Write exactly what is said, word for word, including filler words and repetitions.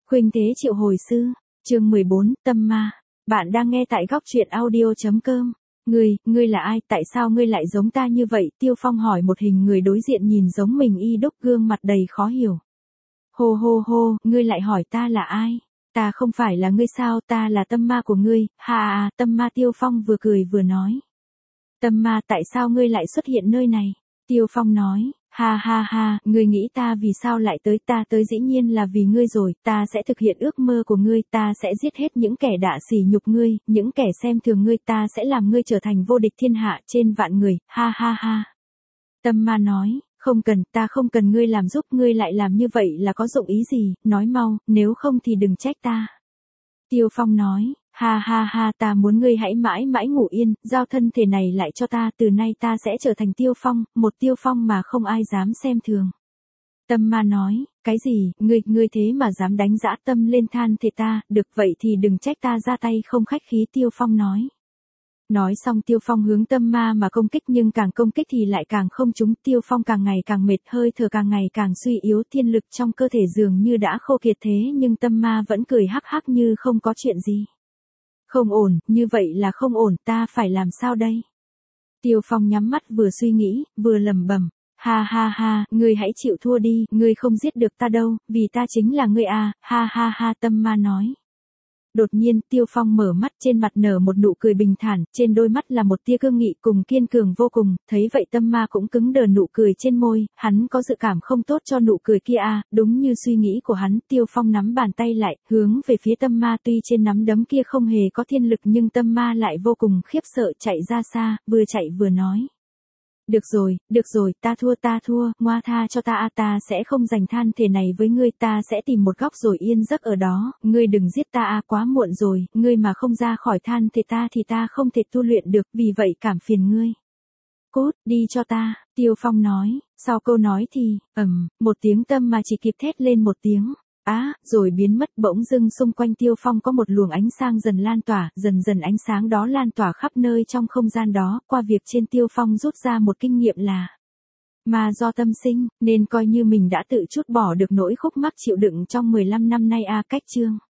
Khuynh Thế Triệu Hồi Sư, chương mười bốn, Tâm Ma. Bạn đang nghe tại góc truyện audio chấm com. Ngươi, ngươi là ai, tại sao ngươi lại giống ta như vậy? Tiêu Phong hỏi một hình người đối diện nhìn giống mình y đúc, gương mặt đầy khó hiểu. Hô hô hô, ngươi lại hỏi ta là ai? Ta không phải là ngươi sao, ta là tâm ma của ngươi, ha à, tâm ma. Tiêu Phong vừa cười vừa nói. Tâm ma, tại sao ngươi lại xuất hiện nơi này? Tiêu Phong nói, ha ha ha, ngươi nghĩ ta vì sao lại tới, ta tới dĩ nhiên là vì ngươi rồi, ta sẽ thực hiện ước mơ của ngươi, ta sẽ giết hết những kẻ đả sỉ nhục ngươi, những kẻ xem thường ngươi, ta sẽ làm ngươi trở thành vô địch thiên hạ trên vạn người, ha ha ha. Tâm ma nói, không cần, ta không cần ngươi làm giúp, ngươi lại làm như vậy là có dụng ý gì, nói mau, nếu không thì đừng trách ta. Tiêu Phong nói, ha ha ha, ta muốn ngươi hãy mãi mãi ngủ yên, giao thân thể này lại cho ta, từ nay ta sẽ trở thành Tiêu Phong, một Tiêu Phong mà không ai dám xem thường. Tâm ma nói, cái gì, ngươi, ngươi thế mà dám đánh dã tâm lên than thể ta, được vậy thì đừng trách ta ra tay không khách khí. Tiêu Phong nói. Nói xong Tiêu Phong hướng tâm ma mà công kích, nhưng càng công kích thì lại càng không trúng. Tiêu Phong càng ngày càng mệt, hơi thở càng ngày càng suy yếu, thiên lực trong cơ thể dường như đã khô kiệt, thế nhưng tâm ma vẫn cười hắc hắc như không có chuyện gì. Không ổn, như vậy là không ổn, ta phải làm sao đây? Tiêu Phong nhắm mắt vừa suy nghĩ, vừa lẩm bẩm, ha ha ha, ngươi hãy chịu thua đi, ngươi không giết được ta đâu, vì ta chính là ngươi à, ha ha ha. Tâm ma nói. Đột nhiên Tiêu Phong mở mắt, trên mặt nở một nụ cười bình thản, trên đôi mắt là một tia cương nghị cùng kiên cường vô cùng, thấy vậy tâm ma cũng cứng đờ nụ cười trên môi, hắn có dự cảm không tốt cho nụ cười kia à, đúng như suy nghĩ của hắn. Tiêu Phong nắm bàn tay lại, hướng về phía tâm ma, tuy trên nắm đấm kia không hề có thiên lực nhưng tâm ma lại vô cùng khiếp sợ, chạy ra xa, vừa chạy vừa nói. Được rồi, được rồi, ta thua ta thua, ngoa tha cho ta a, ta sẽ không giành than thể này với ngươi, ta sẽ tìm một góc rồi yên giấc ở đó, ngươi đừng giết ta a, quá muộn rồi, ngươi mà không ra khỏi than thể ta thì ta không thể tu luyện được, vì vậy cảm phiền ngươi. Cút, đi cho ta, Tiêu Phong nói, sau câu nói thì, ầm, một tiếng tâm mà chỉ kịp thét lên một tiếng. Á, à, rồi biến mất. Bỗng dưng xung quanh Tiêu Phong có một luồng ánh sáng dần lan tỏa, dần dần ánh sáng đó lan tỏa khắp nơi trong không gian đó, qua việc trên Tiêu Phong rút ra một kinh nghiệm là ma do tâm sinh, nên coi như mình đã tự trút bỏ được nỗi khúc mắc chịu đựng trong mười lăm năm nay a. Cách chương